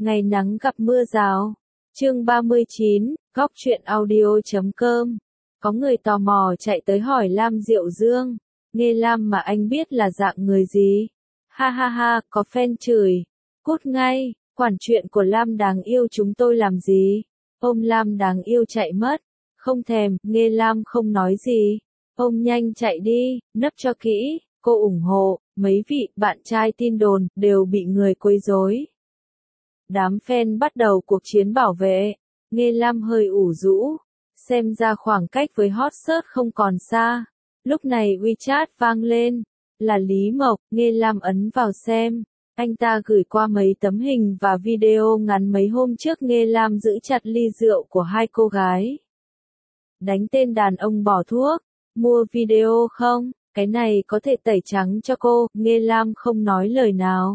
Ngày nắng gặp mưa rào. Chương 39, góc truyện audio.com. Có người tò mò chạy tới hỏi Lam Diệu Dương. Nghe Lam mà anh biết là dạng người gì? Ha ha ha, có fan chửi. Cút ngay, quản chuyện của Lam đáng yêu chúng tôi làm gì? Ôm Lam đáng yêu chạy mất. Không thèm, nghe Lam không nói gì. Ôm nhanh chạy đi, nấp cho kỹ, cô ủng hộ, mấy vị bạn trai tin đồn đều bị người quấy rối. Đám fan bắt đầu cuộc chiến bảo vệ, nghe Lam hơi ủ rũ, xem ra khoảng cách với hot search không còn xa. Lúc này WeChat vang lên, là Lý Mộc, nghe Lam ấn vào xem. Anh ta gửi qua mấy tấm hình và video ngắn mấy hôm trước nghe Lam giữ chặt ly rượu của hai cô gái. Đánh tên đàn ông bỏ thuốc, mua video không, cái này có thể tẩy trắng cho cô, nghe Lam không nói lời nào.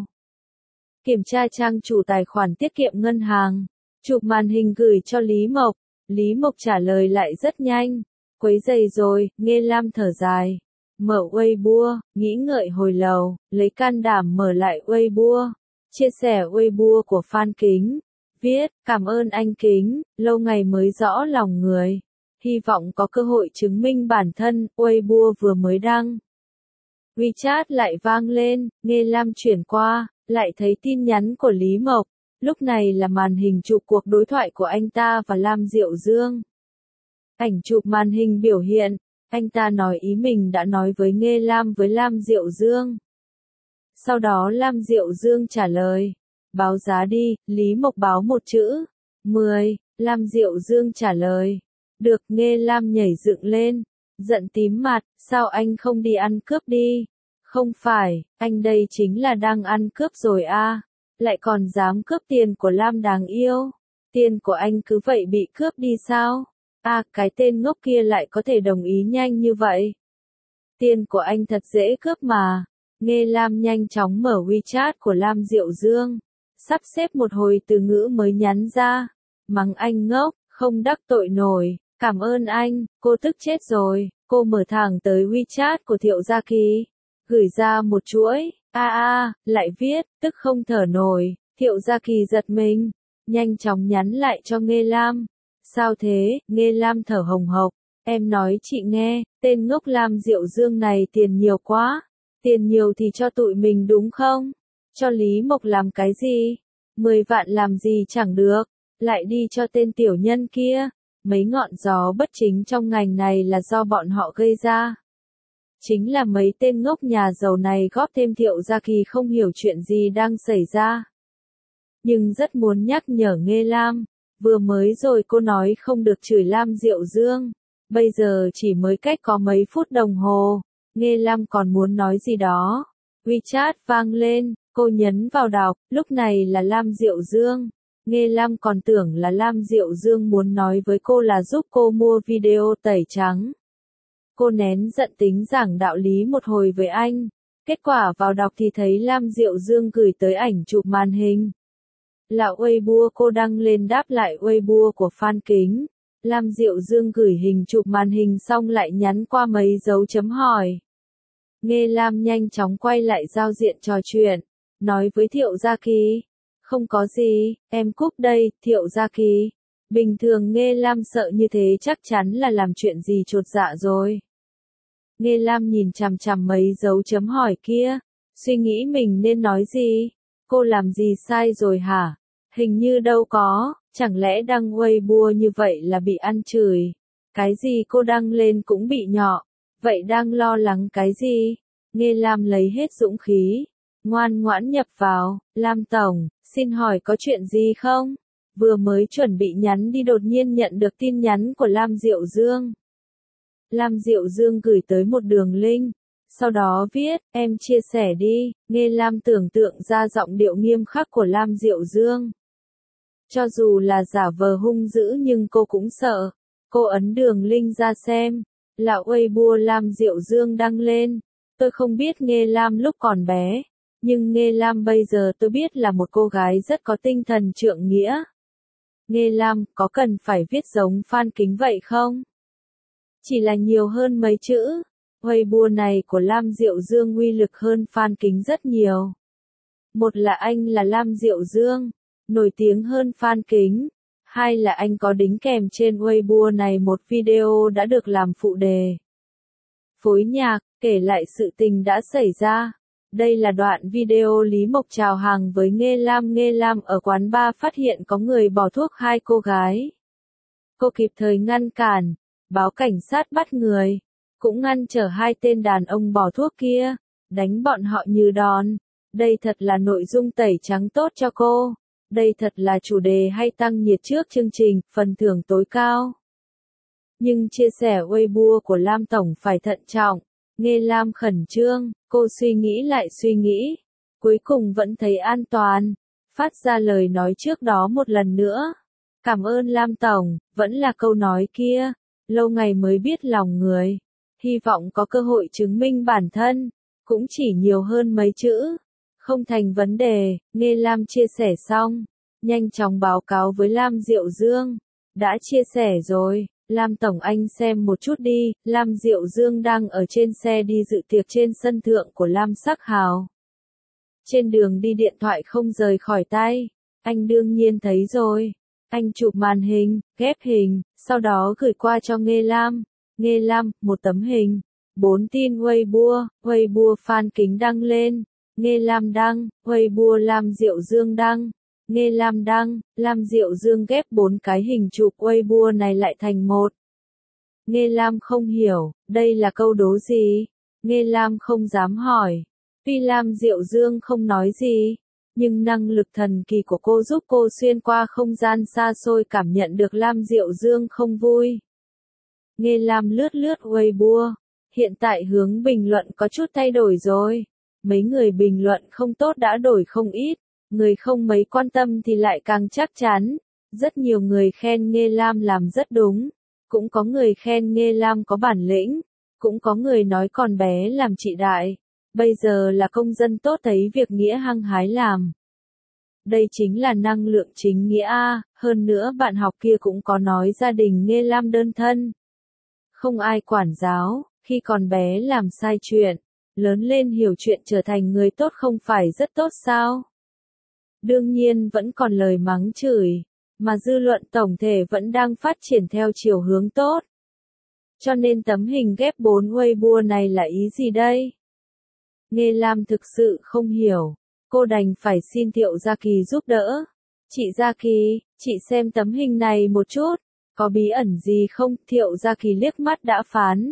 Kiểm tra trang chủ tài khoản tiết kiệm ngân hàng, chụp màn hình gửi cho Lý Mộc. Lý Mộc trả lời lại rất nhanh. Quấy rầy rồi, nghe Lam thở dài. Mở Weibo, nghĩ ngợi hồi lâu, lấy can đảm mở lại Weibo. Chia sẻ Weibo của Phan Kính. Viết, cảm ơn anh Kính, lâu ngày mới rõ lòng người. Hy vọng có cơ hội chứng minh bản thân, Weibo vừa mới đăng. WeChat lại vang lên, nghe Lam chuyển qua, lại thấy tin nhắn của Lý Mộc. Lúc này là màn hình chụp cuộc đối thoại của anh ta và Lam Diệu Dương. Ảnh chụp màn hình biểu hiện, anh ta nói ý mình đã nói với Nghê Lam với Lam Diệu Dương. Sau đó Lam Diệu Dương trả lời, báo giá đi, Lý Mộc báo một chữ, 10, Lam Diệu Dương trả lời. Được, Nghê Lam nhảy dựng lên, giận tím mặt, sao anh không đi ăn cướp đi? Không phải, anh đây chính là đang ăn cướp rồi à, lại còn dám cướp tiền của Lam đáng yêu. Tiền của anh cứ vậy bị cướp đi sao? À, cái tên ngốc kia lại có thể đồng ý nhanh như vậy. Tiền của anh thật dễ cướp mà. Nghe Lam nhanh chóng mở WeChat của Lam Diệu Dương. Sắp xếp một hồi từ ngữ mới nhắn ra. Mắng anh ngốc, không đắc tội nổi. Cảm ơn anh, cô tức chết rồi. Cô mở thẳng tới WeChat của Thiệu Gia Kỳ. Gửi ra một chuỗi. Lại viết, tức không thở nổi. Thiệu Gia Kỳ giật mình. Nhanh chóng nhắn lại cho Nghê Lam. Sao thế, Nghê Lam thở hồng hộc. Em nói chị nghe, tên ngốc Lam Diệu Dương này tiền nhiều quá. Tiền nhiều thì cho tụi mình đúng không? Cho Lý Mộc làm cái gì? 10 vạn làm gì chẳng được. Lại đi cho tên tiểu nhân kia. Mấy ngọn gió bất chính trong ngành này là do bọn họ gây ra. Chính là mấy tên ngốc nhà giàu này góp thêm Thiệu Gia Kỳ không hiểu chuyện gì đang xảy ra. Nhưng rất muốn nhắc nhở Nghê Lam. Vừa mới rồi cô nói không được chửi Lam Diệu Dương. Bây giờ chỉ mới cách có mấy phút đồng hồ. Nghê Lam còn muốn nói gì đó. WeChat vang lên, cô nhấn vào đọc, lúc này là Lam Diệu Dương. Nghê Lam còn tưởng là Lam Diệu Dương muốn nói với cô là giúp cô mua video tẩy trắng. Cô nén giận tính giảng đạo lý một hồi với anh. Kết quả vào đọc thì thấy Lam Diệu Dương gửi tới ảnh chụp màn hình. Là Weibo cô đăng lên đáp lại Weibo của Phan Kính. Lam Diệu Dương gửi hình chụp màn hình xong lại nhắn qua mấy dấu chấm hỏi. Nghê Lam nhanh chóng quay lại giao diện trò chuyện. Nói với Thiệu Gia Kỳ. Không có gì, em cúp đây, Thiệu Gia Kỳ. Bình thường Nghê Lam sợ như thế chắc chắn là làm chuyện gì chột dạ rồi. Nghê Lam nhìn chằm chằm mấy dấu chấm hỏi kia. Suy nghĩ mình nên nói gì. Cô làm gì sai rồi hả? Hình như đâu có, chẳng lẽ đăng Weibo như vậy là bị ăn chửi? Cái gì cô đăng lên cũng bị nhọ, vậy đang lo lắng cái gì? Nghê Lam lấy hết dũng khí, ngoan ngoãn nhập vào, Lam Tổng, xin hỏi có chuyện gì không? Vừa mới chuẩn bị nhắn đi đột nhiên nhận được tin nhắn của Lam Diệu Dương. Lam Diệu Dương gửi tới một đường link. Sau đó viết, em chia sẻ đi, Nghê Lam tưởng tượng ra giọng điệu nghiêm khắc của Lam Diệu Dương. Cho dù là giả vờ hung dữ nhưng cô cũng sợ. Cô ấn đường link ra xem. Là Weibo Lam Diệu Dương đăng lên. Tôi không biết Nghê Lam lúc còn bé. Nhưng Nghê Lam bây giờ tôi biết là một cô gái rất có tinh thần trượng nghĩa. Nghê Lam, có cần phải viết giống Phan Kính vậy không? Chỉ là nhiều hơn mấy chữ. Weibo này của Lam Diệu Dương uy lực hơn Phan Kính rất nhiều. Một là anh là Lam Diệu Dương. nổi tiếng hơn Phan Kính. Hay là anh có đính kèm trên Weibo này một video đã được làm phụ đề. Phối nhạc, kể lại sự tình đã xảy ra. Đây là đoạn video Lý Mộc chào hàng với Nghê Lam. Nghê Lam ở quán bar phát hiện có người bỏ thuốc hai cô gái. Cô kịp thời ngăn cản, báo cảnh sát bắt người, cũng ngăn trở hai tên đàn ông bỏ thuốc kia, đánh bọn họ như đòn. Đây thật là nội dung tẩy trắng tốt cho cô. Đây thật là chủ đề hay tăng nhiệt trước chương trình, phần thưởng tối cao. Nhưng chia sẻ Weibo của Lam Tổng phải thận trọng. Nghê Lam khẩn trương, cô suy nghĩ lại suy nghĩ. Cuối cùng vẫn thấy an toàn. Phát ra lời nói trước đó một lần nữa. Cảm ơn Lam Tổng, vẫn là câu nói kia. Lâu ngày mới biết lòng người. Hy vọng có cơ hội chứng minh bản thân. Cũng chỉ nhiều hơn mấy chữ. Không thành vấn đề, Nghê Lam chia sẻ xong. Nhanh chóng báo cáo với Lam Diệu Dương. Đã chia sẻ rồi, Lam Tổng anh xem một chút đi. Lam Diệu Dương đang ở trên xe đi dự tiệc trên sân thượng của Lam Sắc Hào. Trên đường đi điện thoại không rời khỏi tay. Anh đương nhiên thấy rồi. Anh chụp màn hình, ghép hình, sau đó gửi qua cho Nghê Lam. Nghê Lam, một tấm hình. 4 tin Weibo Phan Kính đăng lên. Nghê Lam đăng, Weibo Lam Diệu Dương đăng. Nghê Lam đăng, Lam Diệu Dương ghép 4 cái hình chụp Weibo này lại thành một. Nghê Lam không hiểu, đây là câu đố gì? Nghê Lam không dám hỏi. Tuy Lam Diệu Dương không nói gì, nhưng năng lực thần kỳ của cô giúp cô xuyên qua không gian xa xôi cảm nhận được Lam Diệu Dương không vui. Nghê Lam lướt Weibo. Hiện tại hướng bình luận có chút thay đổi rồi. Mấy người bình luận không tốt đã đổi không ít. Người không mấy quan tâm thì lại càng chắc chắn. Rất nhiều người khen Nghê Lam làm rất đúng. Cũng có người khen Nghê Lam có bản lĩnh. Cũng có người nói con bé làm chị đại. Bây giờ là công dân tốt thấy việc nghĩa hăng hái làm. Đây chính là năng lượng chính nghĩa a. Hơn nữa bạn học kia cũng có nói gia đình Nghê Lam đơn thân. Không ai quản giáo, khi còn bé làm sai chuyện. Lớn lên hiểu chuyện trở thành người tốt không phải rất tốt sao? Đương nhiên vẫn còn lời mắng chửi, mà dư luận tổng thể vẫn đang phát triển theo chiều hướng tốt. Cho nên tấm hình ghép 4 Weibo này là ý gì đây? Nghê Lam thực sự không hiểu, cô đành phải xin Thiệu Gia Kỳ giúp đỡ. Chị Gia Kỳ, chị xem tấm hình này một chút, có bí ẩn gì không? Thiệu Gia Kỳ liếc mắt đã phán.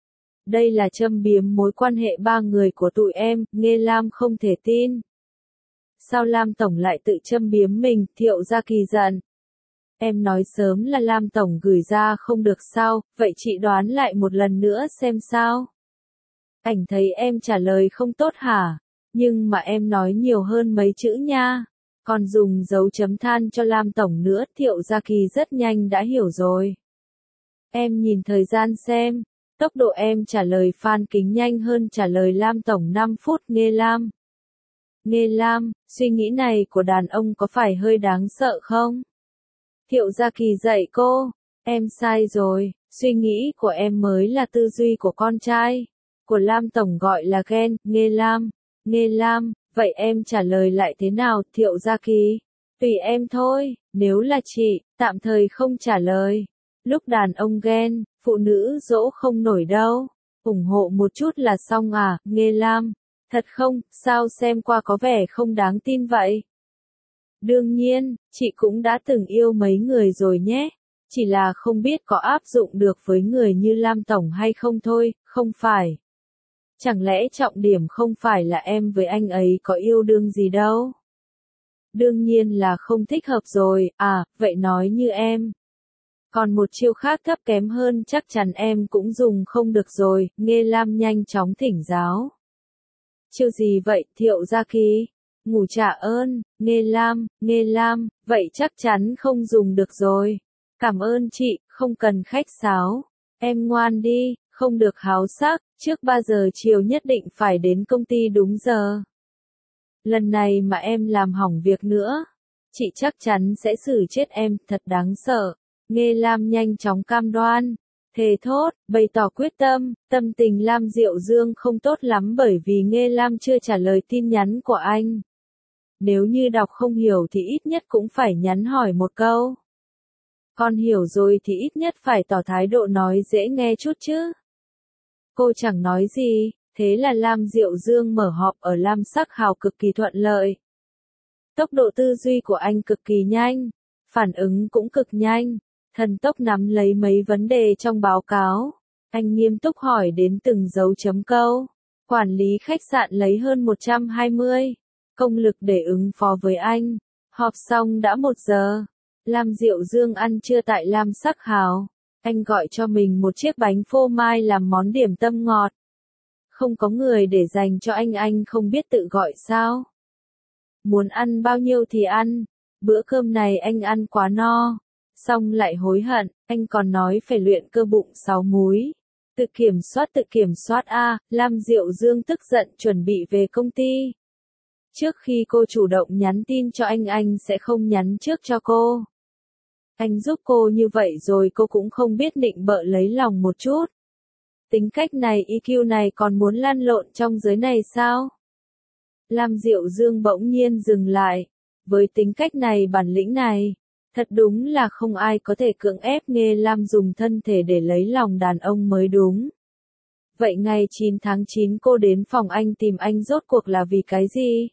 Đây là châm biếm mối quan hệ ba người của tụi em. Nghê Lam không thể tin. Sao Lam Tổng lại tự châm biếm mình? Thiệu Gia Kỳ giận. Em nói sớm là Lam Tổng gửi ra không được sao, vậy chị đoán lại một lần nữa xem sao. Ảnh thấy em trả lời không tốt hả? Nhưng mà em nói nhiều hơn mấy chữ nha. Còn dùng dấu chấm than cho Lam Tổng nữa. Thiệu Gia Kỳ rất nhanh đã hiểu rồi. Em nhìn thời gian xem. Tốc độ em trả lời Phan Kính nhanh hơn trả lời Lam Tổng 5 phút. Nghê Lam. Nghê Lam, suy nghĩ này của đàn ông có phải hơi đáng sợ không? Thiệu Gia Kỳ dạy cô. Em sai rồi, suy nghĩ của em mới là tư duy của con trai. Của Lam Tổng gọi là ghen. Nghê Lam. Nghê Lam, vậy em trả lời lại thế nào? Thiệu Gia Kỳ. Tùy em thôi, nếu là chị, tạm thời không trả lời. Lúc đàn ông ghen, phụ nữ dỗ không nổi đâu. Ủng hộ một chút là xong à? Nghê Lam. Thật không, sao xem qua có vẻ không đáng tin vậy? Đương nhiên, chị cũng đã từng yêu mấy người rồi nhé. Chỉ là không biết có áp dụng được với người như Lam Tổng hay không thôi, không phải. Chẳng lẽ trọng điểm không phải là em với anh ấy có yêu đương gì đâu? Đương nhiên là không thích hợp rồi, à, vậy nói như em. Còn một chiêu khác thấp kém hơn chắc chắn em cũng dùng không được rồi. Nghê Lam nhanh chóng thỉnh giáo. Chiêu gì vậy? Thiệu Gia Kỳ. Ngủ trả ơn. Nghê Lam, vậy chắc chắn không dùng được rồi. Cảm ơn chị, không cần khách sáo. Em ngoan đi, không được háo sắc, trước 3 giờ chiều nhất định phải đến công ty đúng giờ. Lần này mà em làm hỏng việc nữa, chị chắc chắn sẽ xử chết em, thật đáng sợ. Nghê Lam nhanh chóng cam đoan. Thề thốt, bày tỏ quyết tâm. Tâm tình Lam Diệu Dương không tốt lắm bởi vì Nghê Lam chưa trả lời tin nhắn của anh. Nếu như đọc không hiểu thì ít nhất cũng phải nhắn hỏi một câu. Con hiểu rồi thì ít nhất phải tỏ thái độ nói dễ nghe chút chứ. Cô chẳng nói gì, thế là Lam Diệu Dương mở họp ở Lam Sắc Hào cực kỳ thuận lợi. Tốc độ tư duy của anh cực kỳ nhanh, phản ứng cũng cực nhanh, thần tốc nắm lấy mấy vấn đề trong báo cáo. Anh nghiêm túc hỏi đến từng dấu chấm câu. Quản lý khách sạn lấy hơn 120 công lực để ứng phó với anh. Họp xong đã 1 giờ. Lam Diệu Dương ăn trưa tại Lam Sắc Hào. Anh gọi cho mình một chiếc bánh phô mai làm món điểm tâm ngọt. Không có người để dành cho anh không biết tự gọi sao. Muốn ăn bao nhiêu thì ăn. Bữa cơm này anh ăn quá no. Xong lại hối hận, anh còn nói phải luyện cơ bụng 6 múi. Tự kiểm soát a. Lam Diệu Dương tức giận chuẩn bị về công ty. Trước khi cô chủ động nhắn tin cho anh sẽ không nhắn trước cho cô. Anh giúp cô như vậy rồi cô cũng không biết nịnh bợ lấy lòng một chút. Tính cách này EQ này còn muốn lăn lộn trong giới này sao? Lam Diệu Dương bỗng nhiên dừng lại. Với tính cách này bản lĩnh này, thật đúng là không ai có thể cưỡng ép Nghê Lam dùng thân thể để lấy lòng đàn ông mới đúng. Vậy ngày 9 tháng 9 cô đến phòng anh tìm anh rốt cuộc là vì cái gì?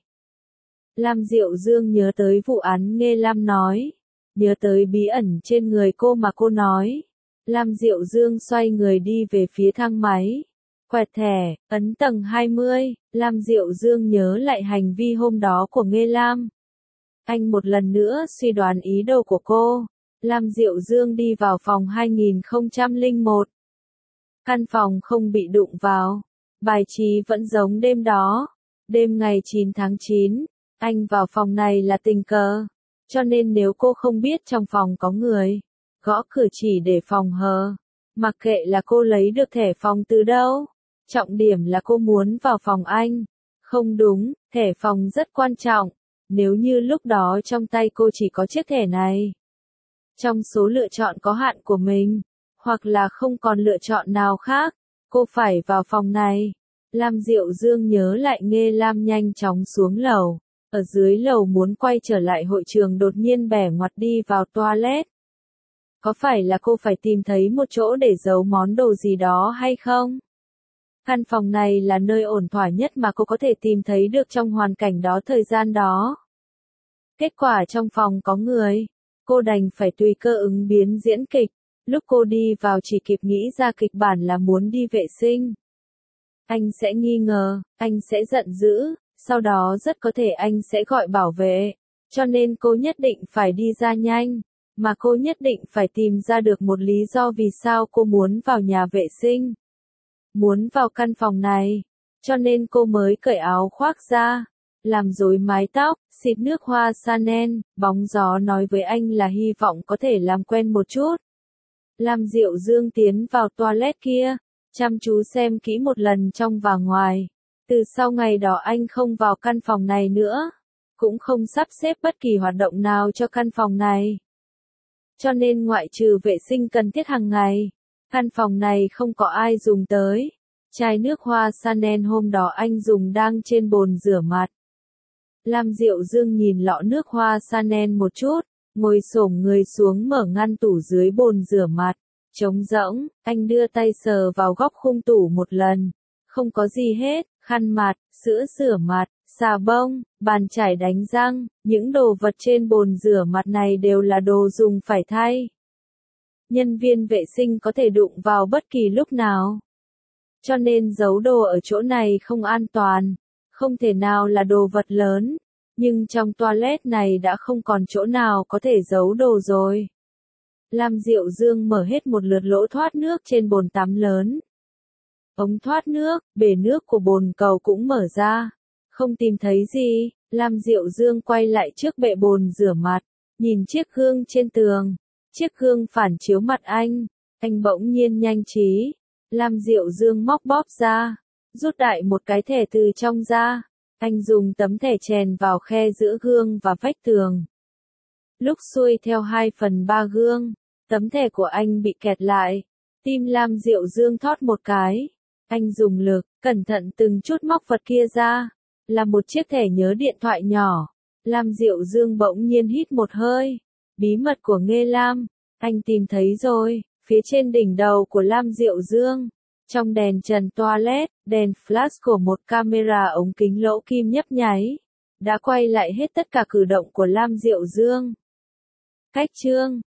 Lam Diệu Dương nhớ tới vụ án Nghê Lam nói. Nhớ tới bí ẩn trên người cô mà cô nói. Lam Diệu Dương xoay người đi về phía thang máy. Quẹt thẻ, ấn tầng 20, Lam Diệu Dương nhớ lại hành vi hôm đó của Nghê Lam. Anh một lần nữa suy đoán ý đồ của cô. Lam Diệu Dương đi vào phòng 2001. Căn phòng không bị đụng vào. Bài trí vẫn giống đêm đó. Đêm ngày 9 tháng 9, anh vào phòng này là tình cờ. Cho nên nếu cô không biết trong phòng có người, gõ cửa chỉ để phòng hờ. Mặc kệ là cô lấy được thẻ phòng từ đâu. Trọng điểm là cô muốn vào phòng anh. Không đúng, thẻ phòng rất quan trọng. Nếu như lúc đó trong tay cô chỉ có chiếc thẻ này. Trong số lựa chọn có hạn của mình, hoặc là không còn lựa chọn nào khác, cô phải vào phòng này. Lam Diệu Dương nhớ lại Nghê Lam nhanh chóng xuống lầu. Ở dưới lầu muốn quay trở lại hội trường đột nhiên bẻ ngoặt đi vào toilet. Có phải là cô phải tìm thấy một chỗ để giấu món đồ gì đó hay không? Căn phòng này là nơi ổn thỏa nhất mà cô có thể tìm thấy được trong hoàn cảnh đó thời gian đó. Kết quả trong phòng có người. Cô đành phải tùy cơ ứng biến diễn kịch. Lúc cô đi vào chỉ kịp nghĩ ra kịch bản là muốn đi vệ sinh. Anh sẽ nghi ngờ, anh sẽ giận dữ, sau đó rất có thể anh sẽ gọi bảo vệ. Cho nên cô nhất định phải đi ra nhanh. Mà cô nhất định phải tìm ra được một lý do vì sao cô muốn vào nhà vệ sinh. Muốn vào căn phòng này. Cho nên cô mới cởi áo khoác ra. Làm rối mái tóc, xịt nước hoa Chanel, bóng gió nói với anh là hy vọng có thể làm quen một chút. Lam Diệu Dương tiến vào toilet kia, chăm chú xem kỹ một lần trong và ngoài. Từ sau ngày đó anh không vào căn phòng này nữa, cũng không sắp xếp bất kỳ hoạt động nào cho căn phòng này. Cho nên ngoại trừ vệ sinh cần thiết hàng ngày, căn phòng này không có ai dùng tới. Chai nước hoa Chanel hôm đó anh dùng đang trên bồn rửa mặt. Lam Diệu Dương nhìn lọ nước hoa Chanel một chút, ngồi xổm người xuống mở ngăn tủ dưới bồn rửa mặt. Trống rỗng, anh đưa tay sờ vào góc khung tủ một lần. Không có gì hết, khăn mặt, sữa rửa mặt, xà bông, bàn chải đánh răng, những đồ vật trên bồn rửa mặt này đều là đồ dùng phải thay. Nhân viên vệ sinh có thể đụng vào bất kỳ lúc nào. Cho nên giấu đồ ở chỗ này không an toàn, không thể nào là đồ vật lớn. Nhưng trong toilet này đã không còn chỗ nào có thể giấu đồ rồi. Lam Diệu Dương mở hết một lượt lỗ thoát nước trên bồn tắm lớn. Ống thoát nước, bể nước của bồn cầu cũng mở ra. Không tìm thấy gì, Lam Diệu Dương quay lại trước bệ bồn rửa mặt, nhìn chiếc gương trên tường. Chiếc gương phản chiếu mặt anh bỗng nhiên nhanh trí. Lam Diệu Dương móc bóp ra, rút đại một cái thẻ từ trong ra. Anh dùng tấm thẻ chèn vào khe giữa gương và vách tường. Lúc xuôi theo 2/3 gương, tấm thẻ của anh bị kẹt lại. Tim Lam Diệu Dương thót một cái. Anh dùng lực, cẩn thận từng chút móc vật kia ra. Là một chiếc thẻ nhớ điện thoại nhỏ. Lam Diệu Dương bỗng nhiên hít một hơi. Bí mật của Nghê Lam, anh tìm thấy rồi, phía trên đỉnh đầu của Lam Diệu Dương. Trong đèn trần toilet, đèn flash của một camera ống kính lỗ kim nhấp nháy, đã quay lại hết tất cả cử động của Lam Diệu Dương. Cách chương